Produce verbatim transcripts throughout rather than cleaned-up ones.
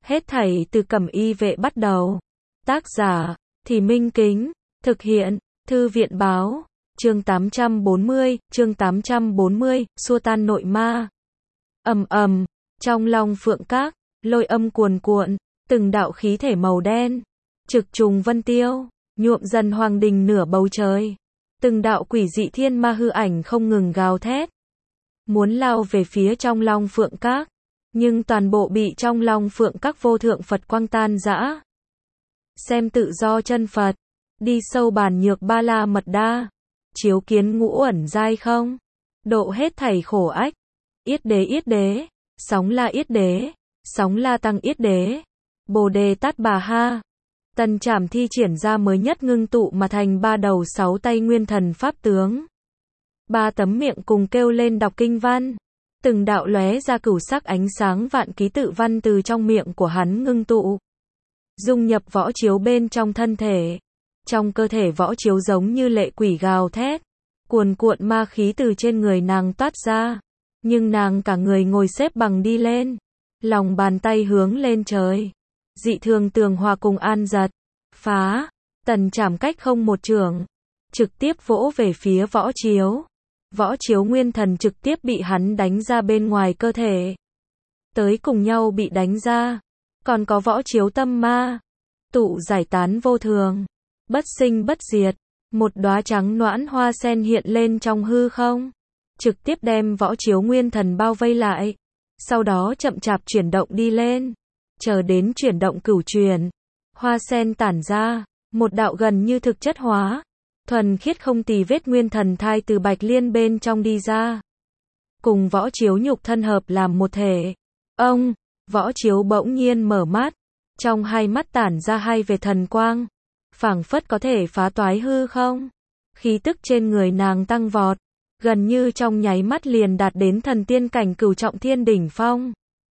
Hết thảy từ Cẩm Y Vệ bắt đầu. Tác giả, Thì Minh Kính, thực hiện, Thư viện báo, chương tám trăm bốn mươi, chương tám trăm bốn mươi, xua tan nội ma. Ầm ầm, trong Long Phượng Các, lôi âm cuồn cuộn, từng đạo khí thể màu đen, trực trùng vân tiêu, nhuộm dần hoàng đình nửa bầu trời. Từng đạo quỷ dị thiên ma hư ảnh không ngừng gào thét, muốn lao về phía trong Long Phượng Các, nhưng toàn bộ bị trong Long Phượng Các vô thượng Phật quang tan rã. Xem tự do chân Phật, đi sâu bản nhược ba la mật đa, chiếu kiến ngũ ẩn giai không, độ hết thảy khổ ách. Yết đế yết đế, sóng la yết đế, sóng la tăng yết đế, bồ đề tát bà ha. Tần Trảm thi triển ra mới nhất ngưng tụ mà thành ba đầu sáu tay nguyên thần pháp tướng. Ba tấm miệng cùng kêu lên đọc kinh văn. Từng đạo lóe ra cửu sắc ánh sáng vạn ký tự văn từ trong miệng của hắn ngưng tụ, dung nhập võ chiếu bên trong thân thể. Trong cơ thể võ chiếu giống như lệ quỷ gào thét, cuồn cuộn ma khí từ trên người nàng toát ra. Nhưng nàng cả người ngồi xếp bằng đi lên, lòng bàn tay hướng lên trời. Dị thường tường hòa cùng an giật, phá, Tần Trảm cách không một chưởng, trực tiếp vỗ về phía võ chiếu. Võ chiếu nguyên thần trực tiếp bị hắn đánh ra bên ngoài cơ thể. Tới cùng nhau bị đánh ra. Còn có võ chiếu tâm ma, tụ giải tán vô thường, bất sinh bất diệt. Một đóa trắng noãn hoa sen hiện lên trong hư không, trực tiếp đem võ chiếu nguyên thần bao vây lại. Sau đó chậm chạp chuyển động đi lên, chờ đến chuyển động cửu chuyển, hoa sen tản ra, một đạo gần như thực chất hóa, thuần khiết không tì vết nguyên thần thai từ bạch liên bên trong đi ra, cùng võ chiếu nhục thân hợp làm một thể. Ông, võ chiếu bỗng nhiên mở mắt, trong hai mắt tản ra hai vệt thần quang, phảng phất có thể phá toái hư không. Khí tức trên người nàng tăng vọt, gần như trong nháy mắt liền đạt đến thần tiên cảnh cửu trọng thiên đỉnh phong.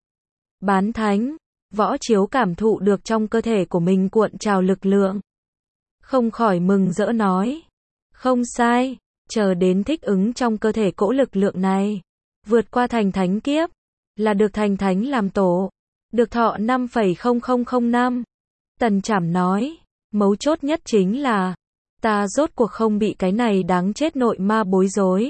Bán thánh, võ chiếu cảm thụ được trong cơ thể của mình cuộn trào lực lượng, không khỏi mừng rỡ nói, không sai, chờ đến thích ứng trong cơ thể cỗ lực lượng này, vượt qua thành thánh kiếp, là được thành thánh làm tổ, được thọ năm phẩy không không không năm. Tần Trảm nói, mấu chốt nhất chính là, ta rốt cuộc không bị cái này đáng chết nội ma bối rối.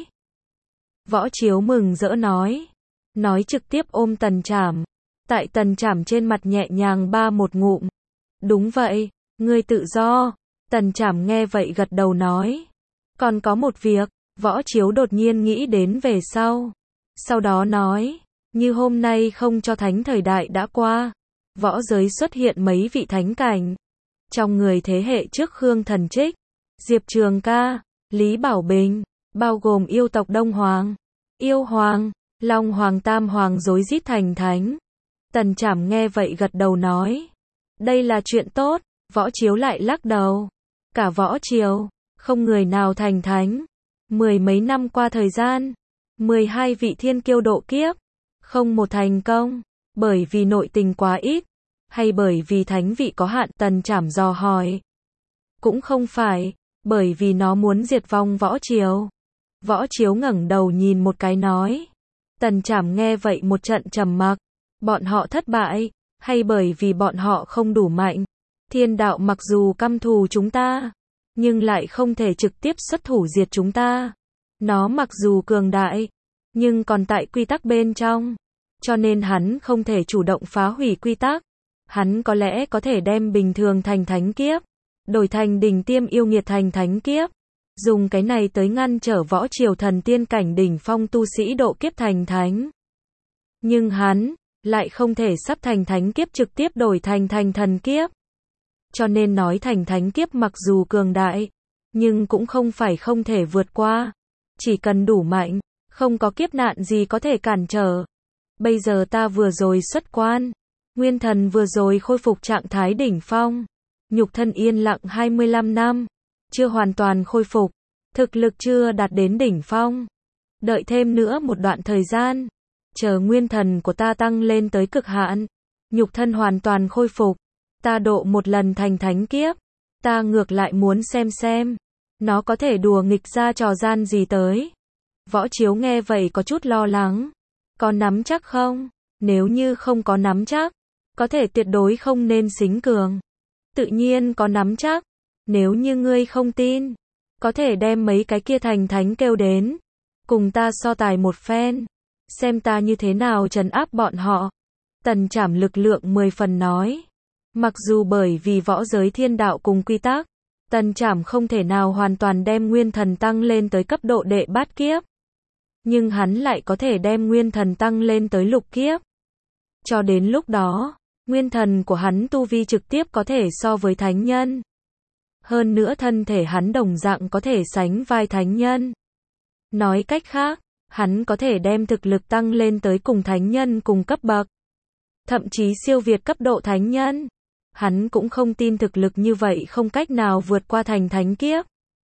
Võ chiếu mừng rỡ nói, nói trực tiếp ôm Tần Trảm, tại Tần Trảm trên mặt nhẹ nhàng ba một ngụm. Đúng vậy, ngươi tự do. Tần Trảm nghe vậy gật đầu nói, còn có một việc. Võ chiếu đột nhiên nghĩ đến về sau, sau đó nói, như hôm nay không cho thánh thời đại đã qua, võ giới xuất hiện mấy vị thánh cảnh. Trong người thế hệ trước Khương Thần Trích, Diệp Trường Ca, Lý Bảo Bình, bao gồm yêu tộc Đông Hoàng, Yêu Hoàng, Long Hoàng, Tam Hoàng rối rít thành thánh. Tần Trảm nghe vậy gật đầu nói, đây là chuyện tốt. Võ chiếu lại lắc đầu, cả võ triều, không người nào thành thánh. Mười mấy năm qua thời gian, mười hai vị thiên kiêu độ kiếp, không một thành công, bởi vì nội tình quá ít, hay bởi vì thánh vị có hạn? Tần Trảm dò hỏi. Cũng không phải, bởi vì nó muốn diệt vong võ triều. Võ chiếu ngẩng đầu nhìn một cái nói. Tần Trảm nghe vậy một trận trầm mặc. Bọn họ thất bại, hay bởi vì bọn họ không đủ mạnh? Thiên đạo mặc dù căm thù chúng ta, nhưng lại không thể trực tiếp xuất thủ diệt chúng ta. Nó mặc dù cường đại, nhưng còn tại quy tắc bên trong, cho nên hắn không thể chủ động phá hủy quy tắc. Hắn có lẽ có thể đem bình thường thành thánh kiếp, đổi thành đỉnh tiêm yêu nghiệt thành thánh kiếp, dùng cái này tới ngăn trở võ triều thần tiên cảnh đỉnh phong tu sĩ độ kiếp thành thánh. Nhưng hắn lại không thể sắp thành thánh kiếp trực tiếp đổi thành thành thần kiếp. Cho nên nói thành thánh kiếp mặc dù cường đại, nhưng cũng không phải không thể vượt qua. Chỉ cần đủ mạnh, không có kiếp nạn gì có thể cản trở. Bây giờ ta vừa rồi xuất quan, nguyên thần vừa rồi khôi phục trạng thái đỉnh phong, nhục thân yên lặng hai mươi lăm năm, chưa hoàn toàn khôi phục, thực lực chưa đạt đến đỉnh phong. Đợi thêm nữa một đoạn thời gian, chờ nguyên thần của ta tăng lên tới cực hạn, nhục thân hoàn toàn khôi phục, ta độ một lần thành thánh kiếp, ta ngược lại muốn xem xem, nó có thể đùa nghịch ra trò gian gì tới. Võ chiếu nghe vậy có chút lo lắng, có nắm chắc không? Nếu như không có nắm chắc, có thể tuyệt đối không nên xính cường. Tự nhiên có nắm chắc, nếu như ngươi không tin, có thể đem mấy cái kia thành thánh kêu đến, cùng ta so tài một phen, xem ta như thế nào trấn áp bọn họ. Tần Trảm lực lượng mười phần nói. Mặc dù bởi vì võ giới thiên đạo cùng quy tắc, Tần Trảm không thể nào hoàn toàn đem nguyên thần tăng lên tới cấp độ đệ bát kiếp, nhưng hắn lại có thể đem nguyên thần tăng lên tới lục kiếp. Cho đến lúc đó, nguyên thần của hắn tu vi trực tiếp có thể so với thánh nhân. Hơn nữa thân thể hắn đồng dạng có thể sánh vai thánh nhân. Nói cách khác, hắn có thể đem thực lực tăng lên tới cùng thánh nhân cùng cấp bậc, thậm chí siêu việt cấp độ thánh nhân. Hắn cũng không tin thực lực như vậy không cách nào vượt qua thành thánh kiếp.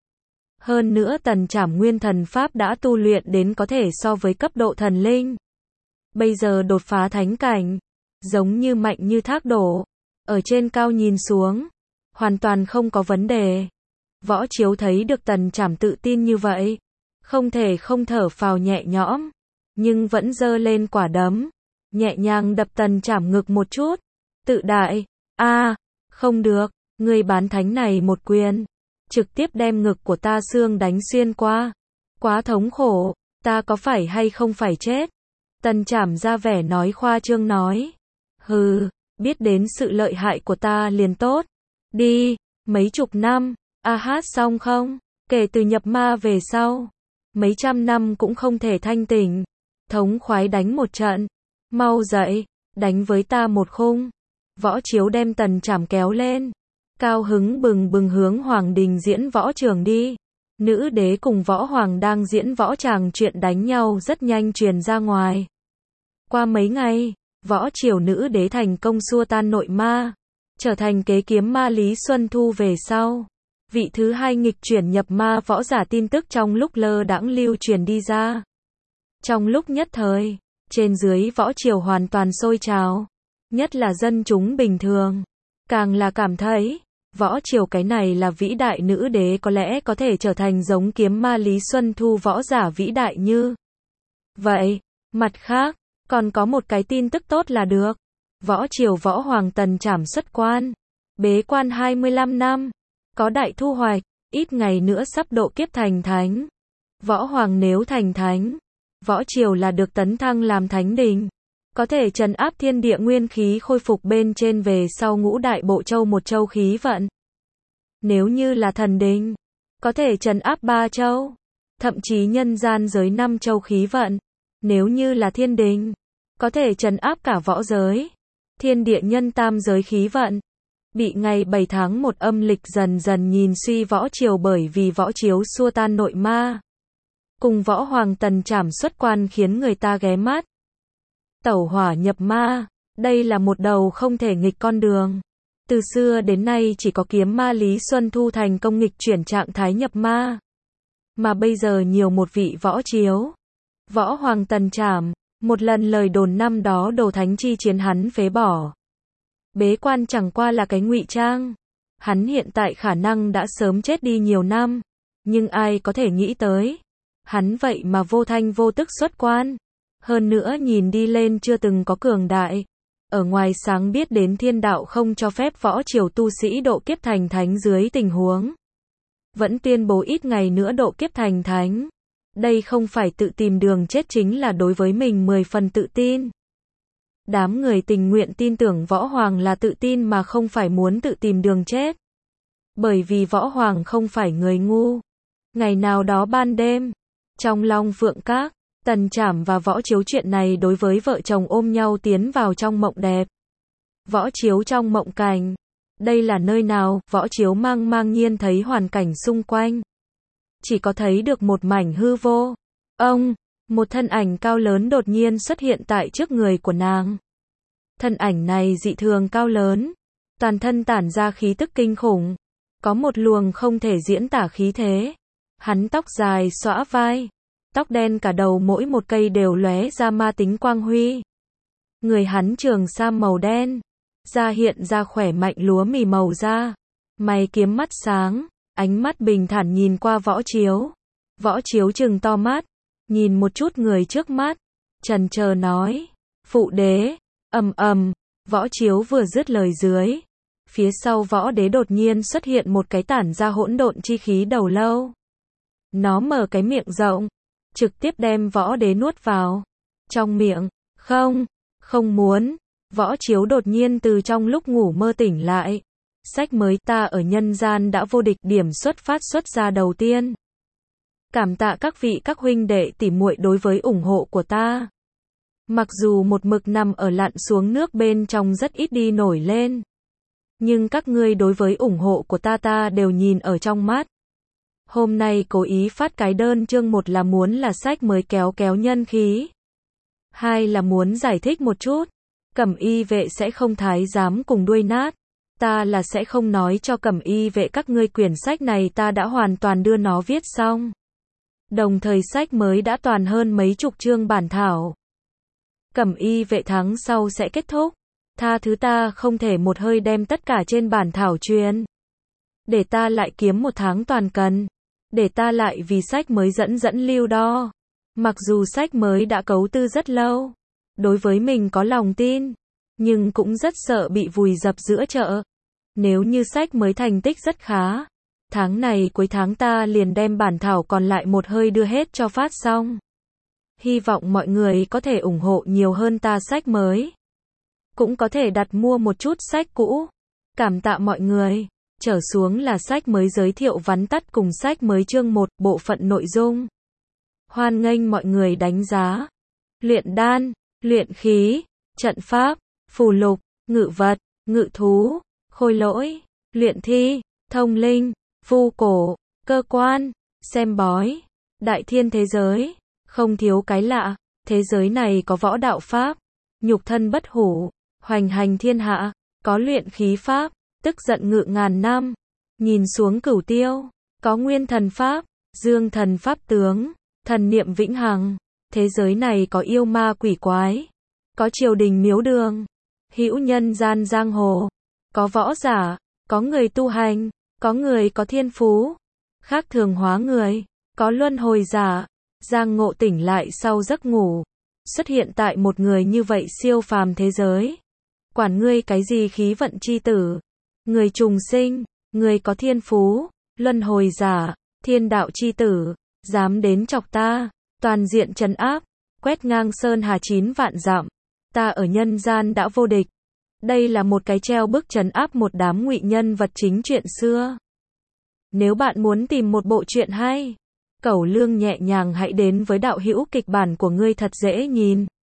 Hơn nữa Tần Trảm nguyên thần pháp đã tu luyện đến có thể so với cấp độ thần linh. Bây giờ đột phá thánh cảnh, giống như mạnh như thác đổ, ở trên cao nhìn xuống, hoàn toàn không có vấn đề. Võ Chiếu thấy được Tần Trảm tự tin như vậy, không thể không thở phào nhẹ nhõm, nhưng vẫn giơ lên quả đấm, nhẹ nhàng đập Tần Trảm ngực một chút, tự đại, a, à, không được, người bán thánh này một quyền, trực tiếp đem ngực của ta xương đánh xuyên qua, quá thống khổ, ta có phải hay không phải chết? Tần Trảm ra vẻ nói khoa trương nói, hừ, biết đến sự lợi hại của ta liền tốt, đi, mấy chục năm, a hát xong không, kể từ nhập ma về sau, mấy trăm năm cũng không thể thanh tỉnh, thống khoái đánh một trận, mau dậy, đánh với ta một khung. Võ Chiếu đem Tần Trảm kéo lên, cao hứng bừng bừng hướng Hoàng Đình diễn võ trường đi. Nữ đế cùng võ hoàng đang diễn võ tràng chuyện đánh nhau rất nhanh truyền ra ngoài. Qua mấy ngày, võ triều nữ đế thành công xua tan nội ma, trở thành kế kiếm ma Lý Xuân Thu về sau. Vị thứ hai nghịch chuyển nhập ma võ giả tin tức trong lúc lơ đãng lưu truyền đi ra. Trong lúc nhất thời, trên dưới võ triều hoàn toàn sôi trào, nhất là dân chúng bình thường, càng là cảm thấy, võ triều cái này là vĩ đại nữ đế có lẽ có thể trở thành giống kiếm ma Lý Xuân Thu võ giả vĩ đại như vậy. Mặt khác, còn có một cái tin tức tốt là được. Võ triều võ hoàng Tần Trảm xuất quan, bế quan hai mươi lăm năm, có đại thu hoạch, ít ngày nữa sắp độ kiếp thành thánh. Võ hoàng nếu thành thánh, võ triều là được tấn thăng làm thánh đình, có thể trấn áp thiên địa nguyên khí khôi phục bên trên về sau ngũ đại bộ châu một châu khí vận. Nếu như là thần đình, có thể trấn áp ba châu, thậm chí nhân gian giới năm châu khí vận. Nếu như là thiên đình, có thể trấn áp cả võ giới, thiên địa nhân tam giới khí vận. Bị ngày bảy tháng một âm lịch dần dần nhìn suy võ triều bởi vì võ chiếu xua tan nội ma, cùng võ hoàng Tần Trảm xuất quan khiến người ta ghé mắt. Tẩu hỏa nhập ma, đây là một đầu không thể nghịch con đường. Từ xưa đến nay chỉ có kiếm ma Lý Xuân Thu thành công nghịch chuyển trạng thái nhập ma. Mà bây giờ nhiều một vị võ chiếu. Võ hoàng Tần Trảm, một lần lời đồn năm đó đồ thánh chi chiến hắn phế bỏ. Bế quan chẳng qua là cái ngụy trang. Hắn hiện tại khả năng đã sớm chết đi nhiều năm. Nhưng ai có thể nghĩ tới. Hắn vậy mà vô thanh vô tức xuất quan. Hơn nữa nhìn đi lên chưa từng có cường đại. Ở ngoài sáng biết đến thiên đạo không cho phép võ triều tu sĩ độ kiếp thành thánh dưới tình huống. Vẫn tuyên bố ít ngày nữa độ kiếp thành thánh. Đây không phải tự tìm đường chết chính là đối với mình mười phần tự tin. Đám người tình nguyện tin tưởng võ hoàng là tự tin mà không phải muốn tự tìm đường chết. Bởi vì võ hoàng không phải người ngu. Ngày nào đó ban đêm, trong Long Phượng Các, Tần Trảm và Võ Chiếu chuyện này đối với vợ chồng ôm nhau tiến vào trong mộng đẹp. Võ Chiếu trong mộng cảnh. Đây là nơi nào? Võ Chiếu mang mang nhiên thấy hoàn cảnh xung quanh. Chỉ có thấy được một mảnh hư vô. Ông, một thân ảnh cao lớn đột nhiên xuất hiện tại trước người của nàng. Thân ảnh này dị thường cao lớn, toàn thân tản ra khí tức kinh khủng, có một luồng không thể diễn tả khí thế. Hắn tóc dài xõa vai, tóc đen cả đầu mỗi một cây đều lóe ra ma tính quang huy. Người hắn trường sam màu đen, da hiện ra khỏe mạnh lúa mì màu da, mày kiếm mắt sáng, ánh mắt bình thản nhìn qua Võ Chiếu. Võ Chiếu trừng to mắt, nhìn một chút người trước mắt, chần chờ nói, phụ đế, ầm ầm, Võ Chiếu vừa dứt lời dưới, phía sau võ đế đột nhiên xuất hiện một cái tản ra hỗn độn chi khí đầu lâu. Nó mở cái miệng rộng, trực tiếp đem võ đế nuốt vào. Trong miệng, không, không muốn. Võ Chiếu đột nhiên từ trong lúc ngủ mơ tỉnh lại. Sách mới ta ở nhân gian đã vô địch điểm xuất phát xuất ra đầu tiên. Cảm tạ các vị các huynh đệ tỉ muội đối với ủng hộ của ta. Mặc dù một mực nằm ở lặn xuống nước bên trong rất ít đi nổi lên. Nhưng các ngươi đối với ủng hộ của ta ta đều nhìn ở trong mắt. Hôm nay cố ý phát cái đơn chương, một là muốn là sách mới kéo kéo nhân khí. Hai là muốn giải thích một chút. Cẩm y vệ sẽ không thái giám cùng đuôi nát. Ta là sẽ không nói cho cẩm y vệ các ngươi quyển sách này ta đã hoàn toàn đưa nó viết xong. Đồng thời sách mới đã toàn hơn mấy chục chương bản thảo. Cẩm y vệ tháng sau sẽ kết thúc. Tha thứ ta không thể một hơi đem tất cả trên bản thảo truyền. Để ta lại kiếm một tháng toàn cần. Để ta lại vì sách mới dẫn dẫn lưu đo. Mặc dù sách mới đã cấu tư rất lâu. Đối với mình có lòng tin. Nhưng cũng rất sợ bị vùi dập giữa chợ. Nếu như sách mới thành tích rất khá. Tháng này cuối tháng ta liền đem bản thảo còn lại một hơi đưa hết cho phát xong. Hy vọng mọi người có thể ủng hộ nhiều hơn ta sách mới. Cũng có thể đặt mua một chút sách cũ. Cảm tạ mọi người. Trở xuống là sách mới giới thiệu vắn tắt cùng sách mới chương một, bộ phận nội dung. Hoan nghênh mọi người đánh giá. Luyện đan, luyện khí, trận pháp, phù lục, ngự vật, ngự thú, khôi lỗi, luyện thi, thông linh, vu cổ, cơ quan, xem bói, đại thiên thế giới. Không thiếu cái lạ. Thế giới này có võ đạo pháp, nhục thân bất hủ, hoành hành thiên hạ, có luyện khí pháp, tức giận ngự ngàn năm, nhìn xuống cửu tiêu, có nguyên thần pháp, dương thần pháp tướng, thần niệm vĩnh hằng. Thế giới này có yêu ma quỷ quái, có triều đình miếu đường, hữu nhân gian giang hồ, có võ giả, có người tu hành, có người có thiên phú, khác thường hóa người, có luân hồi giả, giang ngộ tỉnh lại sau giấc ngủ, xuất hiện tại một người như vậy siêu phàm thế giới. Quản ngươi cái gì khí vận chi tử, người trùng sinh, người có thiên phú, luân hồi giả, thiên đạo chi tử, dám đến chọc ta, toàn diện trấn áp, quét ngang sơn hà chín vạn dặm, ta ở nhân gian đã vô địch. Đây là một cái treo bức trấn áp một đám ngụy nhân vật chính chuyện xưa. Nếu bạn muốn tìm một bộ truyện hay, cẩu lương nhẹ nhàng hãy đến với đạo hữu kịch bản của ngươi thật dễ nhìn.